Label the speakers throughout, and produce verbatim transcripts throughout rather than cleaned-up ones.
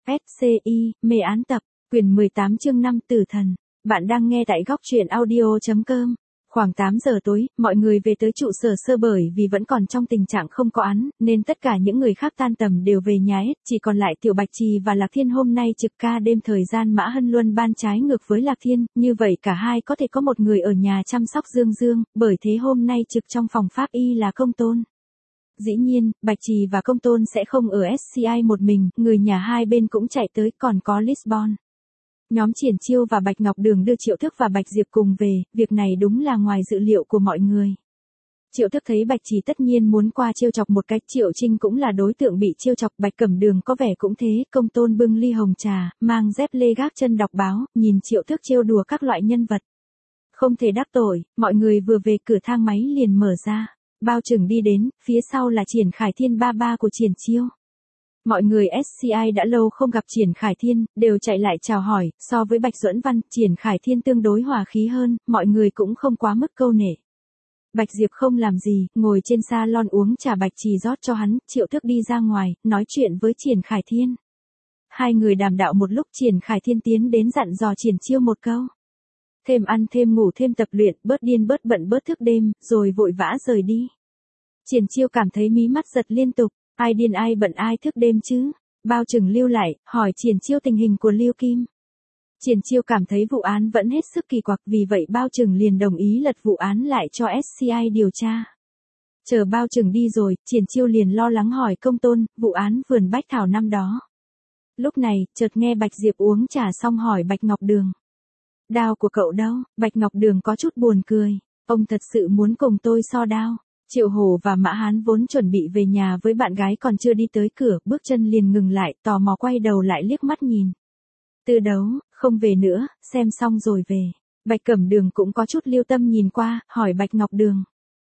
Speaker 1: ét xê i, mê án tập, quyển mười tám chương năm Tử thần. Bạn đang nghe tại góc truyện audio chấm com. Khoảng tám giờ tối, mọi người về tới trụ sở sơ bởi vì vẫn còn trong tình trạng không có án, nên tất cả những người khác tan tầm đều về nhà hết, chỉ còn lại Tiểu Bạch Trì và Lạc Thiên hôm nay trực ca đêm. Thời gian Mã Hân Luân ban trái ngược với Lạc Thiên, như vậy cả hai có thể có một người ở nhà chăm sóc Dương Dương, bởi thế hôm nay trực trong phòng pháp y là Công Tôn. Dĩ nhiên, Bạch Trì và Công Tôn sẽ không ở ét xê i một mình, người nhà hai bên cũng chạy tới, còn có Lisbon. Nhóm Triển Chiêu và Bạch Ngọc Đường đưa Triệu Thức và Bạch Diệp cùng về, việc này đúng là ngoài dự liệu của mọi người. Triệu Thức thấy Bạch Trì tất nhiên muốn qua trêu chọc một cách, Triệu Trinh cũng là đối tượng bị trêu chọc, Bạch Cẩm Đường có vẻ cũng thế. Công Tôn bưng ly hồng trà, mang dép lê gác chân đọc báo, nhìn Triệu Thức trêu đùa các loại nhân vật. Không thể đắc tội, mọi người vừa về cửa thang máy liền mở ra. Bao Trừng đi đến, phía sau là Triển Khải Thiên ba ba của Triển Chiêu. Mọi người ét xê i đã lâu không gặp Triển Khải Thiên, đều chạy lại chào hỏi, so với Bạch Duẫn Văn, Triển Khải Thiên tương đối hòa khí hơn, mọi người cũng không quá mức câu nể. Bạch Diệp không làm gì, ngồi trên salon uống trà, Bạch Trì rót cho hắn, Triệu Thức đi ra ngoài, nói chuyện với Triển Khải Thiên. Hai người đàm đạo một lúc, Triển Khải Thiên tiến đến dặn dò Triển Chiêu một câu. Thêm ăn thêm ngủ thêm tập luyện, bớt điên bớt bận bớt thức đêm, rồi vội vã rời đi. Triển Chiêu cảm thấy mí mắt giật liên tục, ai điên ai bận ai thức đêm chứ. Bao Trừng lưu lại, hỏi Triển Chiêu tình hình của Lưu Kim. Triển Chiêu cảm thấy vụ án vẫn hết sức kỳ quặc, vì vậy Bao Trừng liền đồng ý lật vụ án lại cho ét xê i điều tra. Chờ Bao Trừng đi rồi, Triển Chiêu liền lo lắng hỏi Công Tôn, vụ án vườn bách thảo năm đó. Lúc này, chợt nghe Bạch Diệp uống trà xong hỏi Bạch Ngọc Đường. Đao của cậu đâu? Bạch Ngọc Đường có chút buồn cười. Ông thật sự muốn cùng tôi so đao. Triệu Hổ và Mã Hán vốn chuẩn bị về nhà với bạn gái, còn chưa đi tới cửa, bước chân liền ngừng lại, tò mò quay đầu lại liếc mắt nhìn. Tư Đấu, không về nữa, xem xong rồi về. Bạch Cẩm Đường cũng có chút lưu tâm nhìn qua, hỏi Bạch Ngọc Đường.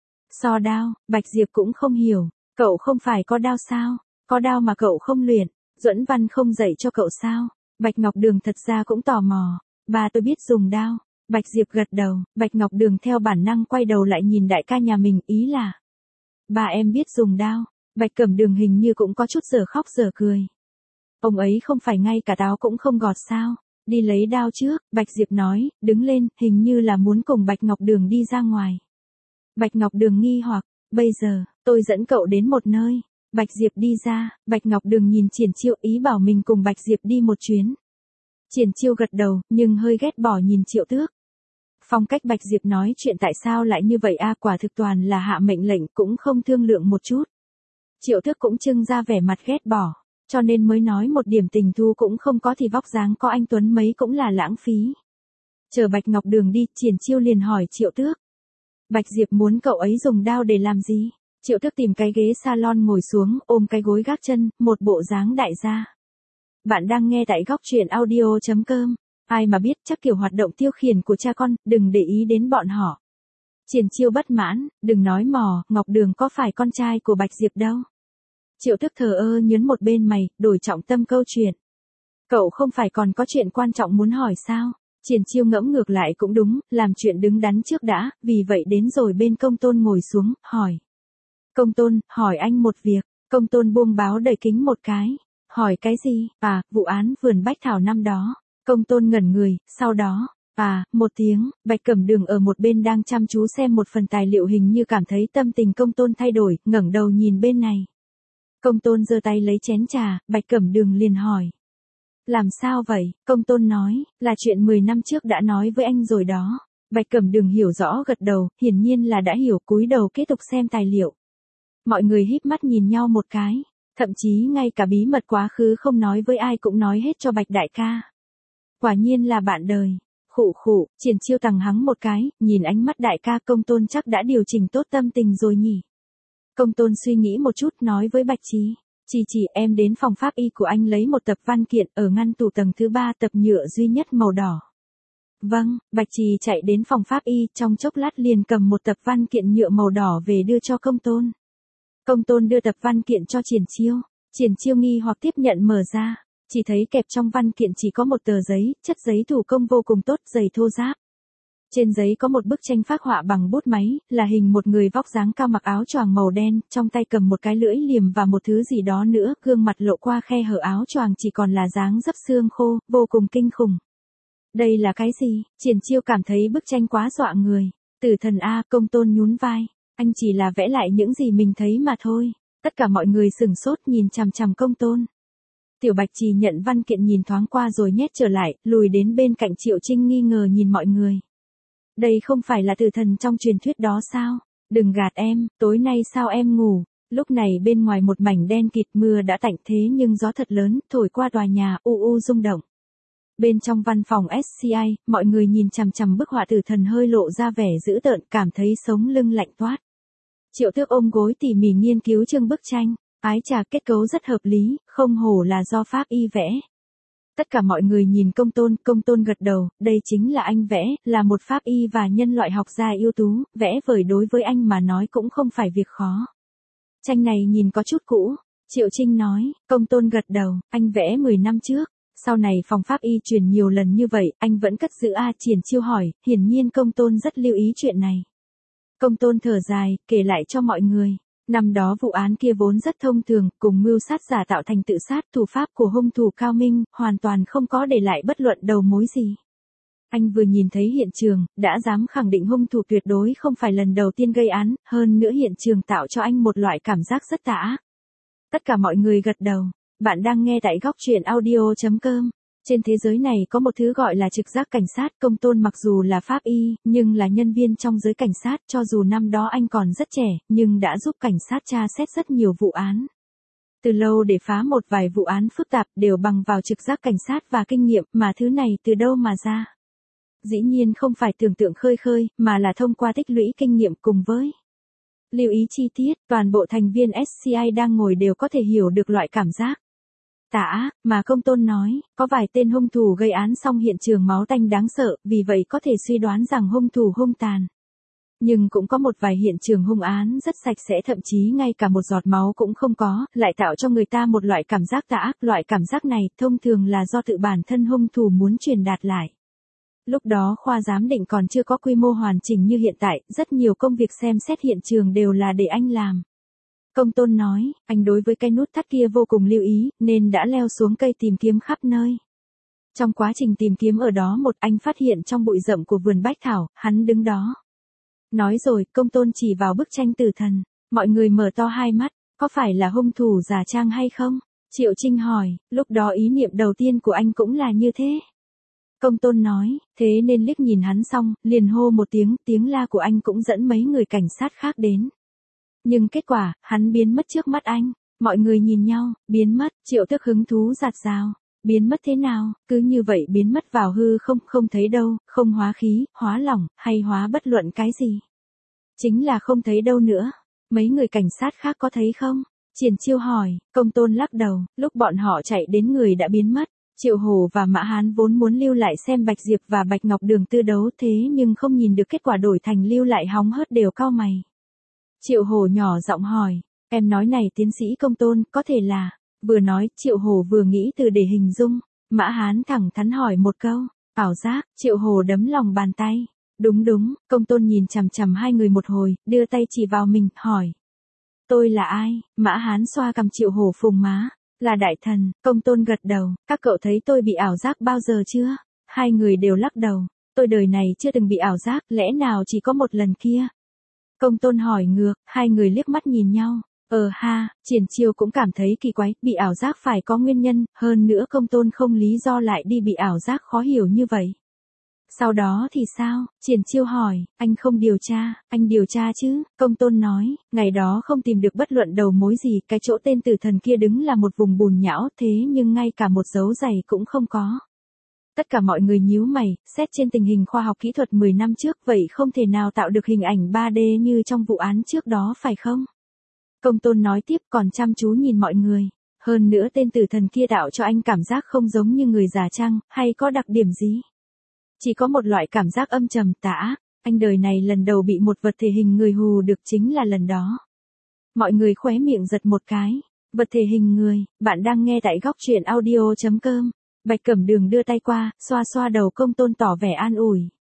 Speaker 1: So đao, Bạch Diệp cũng không hiểu, cậu không phải có đao sao? Có đao mà cậu không luyện, Duẫn Văn không dạy cho cậu sao? Bạch Ngọc Đường thật ra cũng tò mò. Bà tôi biết dùng đao. Bạch Diệp gật đầu, Bạch Ngọc Đường theo bản năng quay đầu lại nhìn đại ca nhà mình, ý là bà em biết dùng đao. Bạch Cẩm Đường hình như cũng có chút giờ khóc giờ cười. Ông ấy không phải ngay cả táo cũng không gọt sao? Đi lấy đao trước, Bạch Diệp nói, đứng lên, hình như là muốn cùng Bạch Ngọc Đường đi ra ngoài. Bạch Ngọc Đường nghi hoặc, bây giờ, tôi dẫn cậu đến một nơi. Bạch Diệp đi ra, Bạch Ngọc Đường nhìn Triển Chiêu, ý bảo mình cùng Bạch Diệp đi một chuyến. Triển Chiêu gật đầu, nhưng hơi ghét bỏ nhìn Triệu Tước. Phong cách Bạch Diệp nói chuyện tại sao lại như vậy a, quả thực toàn là hạ mệnh lệnh, cũng không thương lượng một chút. Triệu Tước cũng trưng ra vẻ mặt ghét bỏ, cho nên mới nói một điểm tình thu cũng không có thì vóc dáng có anh tuấn mấy cũng là lãng phí. Chờ Bạch Ngọc Đường đi, Triển Chiêu liền hỏi Triệu Tước. Bạch Diệp muốn cậu ấy dùng đao để làm gì? Triệu Tước tìm cái ghế salon ngồi xuống, ôm cái gối gác chân, một bộ dáng đại gia. Bạn đang nghe tại góc truyện audio chấm com. Ai mà biết, chắc kiểu hoạt động tiêu khiển của cha con, đừng để ý đến bọn họ. Triển Chiêu bất mãn, đừng nói mò, Ngọc Đường có phải con trai của Bạch Diệp đâu. Triệu Thức thờ ơ nhớn một bên mày, đổi trọng tâm câu chuyện. Cậu không phải còn có chuyện quan trọng muốn hỏi sao? Triển Chiêu ngẫm ngược lại cũng đúng, làm chuyện đứng đắn trước đã, vì vậy đến rồi bên Công Tôn ngồi xuống, hỏi. Công Tôn, hỏi anh một việc. Công Tôn buông báo đẩy kính một cái. Hỏi cái gì? À, vụ án vườn bách thảo năm đó. Công Tôn ngẩn người, sau đó, à, một tiếng, Bạch Cẩm Đường ở một bên đang chăm chú xem một phần tài liệu, hình như cảm thấy tâm tình Công Tôn thay đổi, ngẩng đầu nhìn bên này. Công Tôn giơ tay lấy chén trà, Bạch Cẩm Đường liền hỏi. Làm sao vậy? Công Tôn nói, là chuyện mười năm trước đã nói với anh rồi đó. Bạch Cẩm Đường hiểu rõ gật đầu, hiển nhiên là đã hiểu, cúi đầu tiếp tục xem tài liệu. Mọi người híp mắt nhìn nhau một cái. Thậm chí ngay cả bí mật quá khứ không nói với ai cũng nói hết cho Bạch đại ca. Quả nhiên là bạn đời. Khụ khụ, Triển Chiêu tằng hắng một cái, nhìn ánh mắt đại ca. Công Tôn chắc đã điều chỉnh tốt tâm tình rồi nhỉ. Công Tôn suy nghĩ một chút, nói với Bạch Trì. Trì Trì, em đến phòng pháp y của anh lấy một tập văn kiện, ở ngăn tủ tầng thứ ba, tập nhựa duy nhất màu đỏ. Vâng, Bạch Trì chạy đến phòng pháp y, trong chốc lát liền cầm một tập văn kiện nhựa màu đỏ về đưa cho Công Tôn. Công Tôn đưa tập văn kiện cho Triển Chiêu. Triển Chiêu nghi hoặc tiếp nhận mở ra, chỉ thấy kẹp trong văn kiện chỉ có một tờ giấy, chất giấy thủ công vô cùng tốt, dày thô ráp. Trên giấy có một bức tranh phác họa bằng bút máy, là hình một người vóc dáng cao mặc áo choàng màu đen, trong tay cầm một cái lưỡi liềm và một thứ gì đó nữa, gương mặt lộ qua khe hở áo choàng chỉ còn là dáng dấp xương khô, vô cùng kinh khủng. Đây là cái gì? Triển Chiêu cảm thấy bức tranh quá dọa người. Tử thần A, Công Tôn nhún vai. Anh chỉ là vẽ lại những gì mình thấy mà thôi. Tất cả mọi người sửng sốt nhìn chằm chằm Công Tôn. Tiểu Bạch Trì nhận văn kiện nhìn thoáng qua rồi nhét trở lại, lùi đến bên cạnh Triệu Trinh nghi ngờ nhìn mọi người. Đây không phải là tử thần trong truyền thuyết đó sao? Đừng gạt em, tối nay sao em ngủ? Lúc này bên ngoài một mảnh đen kịt, mưa đã tạnh thế nhưng gió thật lớn, thổi qua tòa nhà, u u rung động. Bên trong văn phòng ét xê i, mọi người nhìn chằm chằm bức họa tử thần hơi lộ ra vẻ dữ tợn, cảm thấy sống lưng lạnh toát. Triệu Tước ôm gối tỉ mỉ nghiên cứu chương bức tranh, ái chà, kết cấu rất hợp lý, không hổ là do pháp y vẽ. Tất cả mọi người nhìn Công Tôn, Công Tôn gật đầu, đây chính là anh vẽ, là một pháp y và nhân loại học gia ưu tú, vẽ vời đối với anh mà nói cũng không phải việc khó. Tranh này nhìn có chút cũ, Triệu Trinh nói. Công Tôn gật đầu, anh vẽ mười năm trước, sau này phòng pháp y truyền nhiều lần như vậy, anh vẫn cất giữ A. Triển Chiêu hỏi, hiển nhiên Công Tôn rất lưu ý chuyện này. Công Tôn thở dài, kể lại cho mọi người. Năm đó vụ án kia vốn rất thông thường, cùng mưu sát giả tạo thành tự sát, thủ pháp của hung thủ cao minh, hoàn toàn không có để lại bất luận đầu mối gì. Anh vừa nhìn thấy hiện trường, đã dám khẳng định hung thủ tuyệt đối không phải lần đầu tiên gây án, hơn nữa hiện trường tạo cho anh một loại cảm giác rất tà ác. Tất cả mọi người gật đầu. Bạn đang nghe tại góc truyện audio chấm com. Trên thế giới này có một thứ gọi là trực giác cảnh sát. Công Tôn mặc dù là pháp y, nhưng là nhân viên trong giới cảnh sát, cho dù năm đó anh còn rất trẻ, nhưng đã giúp cảnh sát tra xét rất nhiều vụ án. Từ lâu để phá một vài vụ án phức tạp đều bằng vào trực giác cảnh sát và kinh nghiệm, mà thứ này từ đâu mà ra? Dĩ nhiên không phải tưởng tượng khơi khơi, mà là thông qua tích lũy kinh nghiệm cùng với lưu ý chi tiết, toàn bộ thành viên ét xê i đang ngồi đều có thể hiểu được loại cảm giác tà ác mà Công Tôn nói, có vài tên hung thủ gây án xong hiện trường máu tanh đáng sợ, vì vậy có thể suy đoán rằng hung thủ hung tàn. Nhưng cũng có một vài hiện trường hung án rất sạch sẽ, thậm chí ngay cả một giọt máu cũng không có, lại tạo cho người ta một loại cảm giác tà ác. Loại cảm giác này thông thường là do tự bản thân hung thủ muốn truyền đạt lại. Lúc đó khoa giám định còn chưa có quy mô hoàn chỉnh như hiện tại, rất nhiều công việc xem xét hiện trường đều là để anh làm. Công Tôn nói, anh đối với cái nút thắt kia vô cùng lưu ý, nên đã leo xuống cây tìm kiếm khắp nơi. Trong quá trình tìm kiếm ở đó một anh phát hiện trong bụi rậm của vườn bách thảo, hắn đứng đó. Nói rồi, Công Tôn chỉ vào bức tranh tử thần. Mọi người mở to hai mắt, có phải là hung thủ giả trang hay không? Triệu Trinh hỏi, lúc đó ý niệm đầu tiên của anh cũng là như thế. Công Tôn nói, thế nên liếc nhìn hắn xong, liền hô một tiếng, tiếng la của anh cũng dẫn mấy người cảnh sát khác đến. Nhưng kết quả, hắn biến mất trước mắt anh. Mọi người nhìn nhau, biến mất, Triệu Tước hứng thú giạt rào. Biến mất thế nào? Cứ như vậy biến mất vào hư không, không thấy đâu, không hóa khí, hóa lỏng, hay hóa bất luận cái gì. Chính là không thấy đâu nữa. Mấy người cảnh sát khác có thấy không? Triển Chiêu hỏi. Công Tôn lắc đầu, lúc bọn họ chạy đến người đã biến mất. Triệu Hổ và Mã Hán vốn muốn lưu lại xem Bạch Diệp và Bạch Ngọc Đường tư đấu, thế nhưng không nhìn được kết quả đổi thành lưu lại hóng hớt đều cau mày. Triệu Hổ nhỏ giọng hỏi, em nói này tiến sĩ Công Tôn, có thể là... Vừa nói, Triệu Hổ vừa nghĩ từ để hình dung. Mã Hán thẳng thắn hỏi một câu, ảo giác. Triệu Hổ đấm lòng bàn tay. Đúng đúng. Công Tôn nhìn chằm chằm hai người một hồi, đưa tay chỉ vào mình, hỏi. Tôi là ai? Mã Hán xoa cằm Triệu Hổ phùng má. Là đại thần. Công Tôn gật đầu. Các cậu thấy tôi bị ảo giác bao giờ chưa? Hai người đều lắc đầu. Tôi đời này chưa từng bị ảo giác, lẽ nào chỉ có một lần kia? Công Tôn hỏi ngược, hai người liếc mắt nhìn nhau. Ờ ha, Triển Chiêu cũng cảm thấy kỳ quái, bị ảo giác phải có nguyên nhân, hơn nữa Công Tôn không lý do lại đi bị ảo giác khó hiểu như vậy. Sau đó thì sao? Triển Chiêu hỏi, anh không điều tra, anh điều tra chứ? Công Tôn nói, ngày đó không tìm được bất luận đầu mối gì, cái chỗ tên tử thần kia đứng là một vùng bùn nhão, thế nhưng ngay cả một dấu giày cũng không có. Tất cả mọi người nhíu mày, xét trên tình hình khoa học kỹ thuật mười năm trước vậy không thể nào tạo được hình ảnh ba D như trong vụ án trước đó phải không? Công Tôn nói tiếp còn chăm chú nhìn mọi người. Hơn nữa tên tử thần kia tạo cho anh cảm giác không giống như người giả trang, hay có đặc điểm gì? Chỉ có một loại cảm giác âm trầm tà ác. Anh đời này lần đầu bị một vật thể hình người hù được chính là lần đó. Mọi người khóe miệng giật một cái. Vật thể hình người, bạn đang nghe tại góc truyện audio chấm com. Bạch Cẩm Đường đưa tay qua, xoa xoa đầu Công Tôn tỏ vẻ an ủi.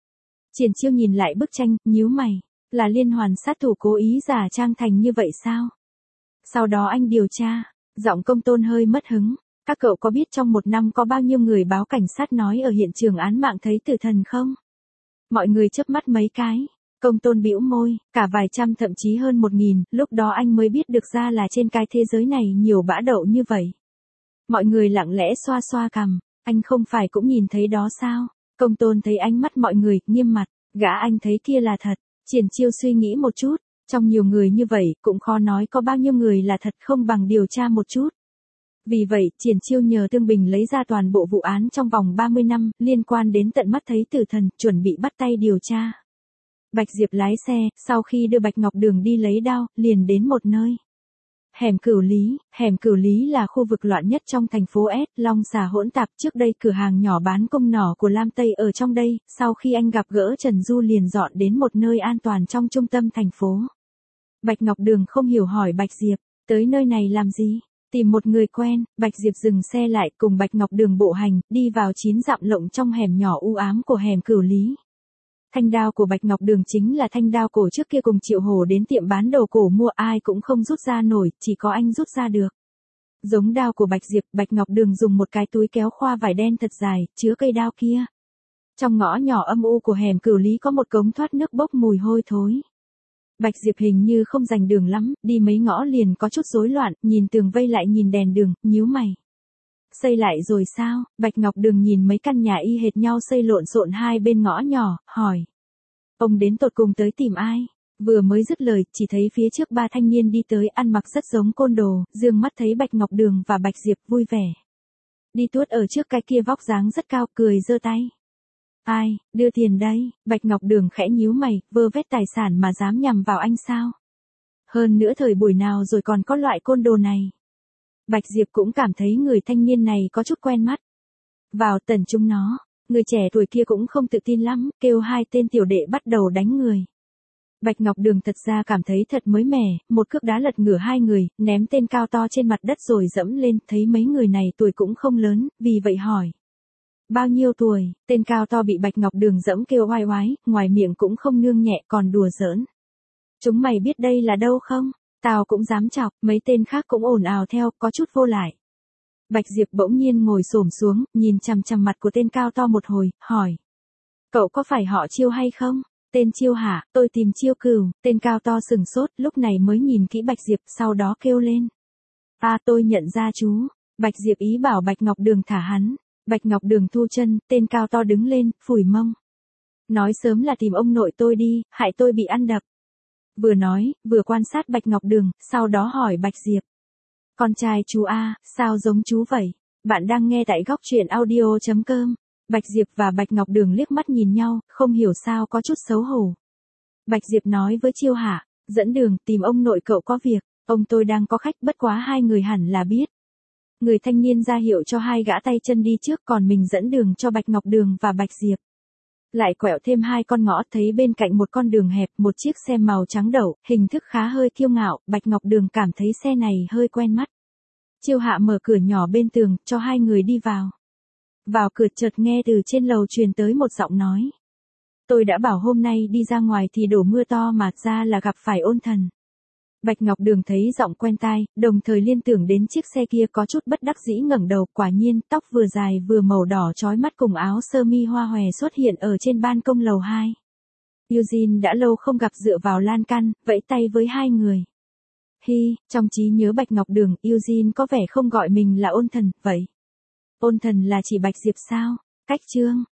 Speaker 1: Triển Chiêu nhìn lại bức tranh, nhíu mày. Là liên hoàn sát thủ cố ý giả trang thành như vậy sao? Sau đó anh điều tra. Giọng Công Tôn hơi mất hứng. Các cậu có biết trong một năm có bao nhiêu người báo cảnh sát nói ở hiện trường án mạng thấy tử thần không? Mọi người chớp mắt mấy cái. Công Tôn bĩu môi, cả vài trăm thậm chí hơn một nghìn, lúc đó anh mới biết được ra là trên cái thế giới này nhiều bã đậu như vậy. Mọi người lặng lẽ xoa xoa cằm, anh không phải cũng nhìn thấy đó sao? Công Tôn thấy ánh mắt mọi người, nghiêm mặt, gã anh thấy kia là thật. Triển Chiêu suy nghĩ một chút, trong nhiều người như vậy, cũng khó nói có bao nhiêu người là thật không bằng điều tra một chút. Vì vậy, Triển Chiêu nhờ Tương Bình lấy ra toàn bộ vụ án trong vòng ba mươi năm, liên quan đến tận mắt thấy tử thần, chuẩn bị bắt tay điều tra. Bạch Diệp lái xe, sau khi đưa Bạch Ngọc Đường đi lấy đao, liền đến một nơi. Hẻm Cửu Lý, hẻm Cửu Lý là khu vực loạn nhất trong thành phố S, long xà hỗn tạp, trước đây cửa hàng nhỏ bán cung nỏ của Lam Tây ở trong đây, sau khi anh gặp gỡ Trần Du liền dọn đến một nơi an toàn trong trung tâm thành phố. Bạch Ngọc Đường không hiểu hỏi Bạch Diệp, tới nơi này làm gì? Tìm một người quen, Bạch Diệp dừng xe lại cùng Bạch Ngọc Đường bộ hành, đi vào chín dặm lộng trong hẻm nhỏ u ám của hẻm Cửu Lý. Thanh đao của Bạch Ngọc Đường chính là thanh đao cổ trước kia cùng Triệu Hổ đến tiệm bán đồ cổ mua, ai cũng không rút ra nổi, chỉ có anh rút ra được. Giống đao của Bạch Diệp, Bạch Ngọc Đường dùng một cái túi kéo khoa vải đen thật dài, chứa cây đao kia. Trong ngõ nhỏ âm u của hẻm Cửu Lý có một cống thoát nước bốc mùi hôi thối. Bạch Diệp hình như không rành đường lắm, đi mấy ngõ liền có chút rối loạn, nhìn tường vây lại nhìn đèn đường, nhíu mày. Xây lại rồi sao? Bạch Ngọc Đường nhìn mấy căn nhà y hệt nhau xây lộn xộn hai bên ngõ nhỏ, hỏi. Ông đến tột cùng tới tìm ai? Vừa mới dứt lời, chỉ thấy phía trước ba thanh niên đi tới ăn mặc rất giống côn đồ, dương mắt thấy Bạch Ngọc Đường và Bạch Diệp vui vẻ. Đi tuốt ở trước cái kia vóc dáng rất cao, cười giơ tay. Ai, đưa tiền đây? Bạch Ngọc Đường khẽ nhíu mày, vơ vét tài sản mà dám nhằm vào anh sao? Hơn nữa thời buổi nào rồi còn có loại côn đồ này? Bạch Diệp cũng cảm thấy người thanh niên này có chút quen mắt. Vào tần chúng nó, người trẻ tuổi kia cũng không tự tin lắm, kêu hai tên tiểu đệ bắt đầu đánh người. Bạch Ngọc Đường thật ra cảm thấy thật mới mẻ, một cước đá lật ngửa hai người, ném tên cao to trên mặt đất rồi dẫm lên, thấy mấy người này tuổi cũng không lớn, vì vậy hỏi. Bao nhiêu tuổi? Tên cao to bị Bạch Ngọc Đường dẫm kêu oai oái, ngoài miệng cũng không nương nhẹ còn đùa giỡn. Chúng mày biết đây là đâu không? Tao cũng dám chọc, mấy tên khác cũng ồn ào theo, có chút vô lại. Bạch Diệp bỗng nhiên ngồi xổm xuống, nhìn chằm chằm mặt của tên cao to một hồi, hỏi. Cậu có phải họ Chiêu hay không? Tên Chiêu hả? Tôi tìm Chiêu Cửu. Tên cao to sừng sốt, lúc này mới nhìn kỹ Bạch Diệp, sau đó kêu lên. À, tôi nhận ra chú. Bạch Diệp ý bảo Bạch Ngọc Đường thả hắn. Bạch Ngọc Đường thu chân, tên cao to đứng lên, phủi mông. Nói sớm là tìm ông nội tôi đi, hại tôi bị ăn đập. Vừa nói, vừa quan sát Bạch Ngọc Đường, sau đó hỏi Bạch Diệp. Con trai chú A, sao giống chú vậy? Bạn đang nghe tại góc truyện audio chấm com. Bạch Diệp và Bạch Ngọc Đường liếc mắt nhìn nhau, không hiểu sao có chút xấu hổ. Bạch Diệp nói với Chiêu Hạ, dẫn đường, tìm ông nội cậu có việc, ông tôi đang có khách, bất quá hai người hẳn là biết. Người thanh niên ra hiệu cho hai gã tay chân đi trước, còn mình dẫn đường cho Bạch Ngọc Đường và Bạch Diệp. Lại quẹo thêm hai con ngõ, thấy bên cạnh một con đường hẹp, một chiếc xe màu trắng đậu, hình thức khá hơi kiêu ngạo, Bạch Ngọc Đường cảm thấy xe này hơi quen mắt. Chiêu Hạ mở cửa nhỏ bên tường, cho hai người đi vào. Vào cửa chợt nghe từ trên lầu truyền tới một giọng nói. Tôi đã bảo hôm nay đi ra ngoài thì đổ mưa to mà ra là gặp phải ôn thần. Bạch Ngọc Đường thấy giọng quen tai, đồng thời liên tưởng đến chiếc xe kia có chút bất đắc dĩ ngẩng đầu, quả nhiên, tóc vừa dài vừa màu đỏ chói mắt cùng áo sơ mi hoa hòe xuất hiện ở trên ban công lầu hai. Eugene đã lâu không gặp dựa vào lan can, vẫy tay với hai người. Hi, trong trí nhớ Bạch Ngọc Đường, Eugene có vẻ không gọi mình là ôn thần, vậy. Ôn thần là chỉ Bạch Diệp sao? Cách chương.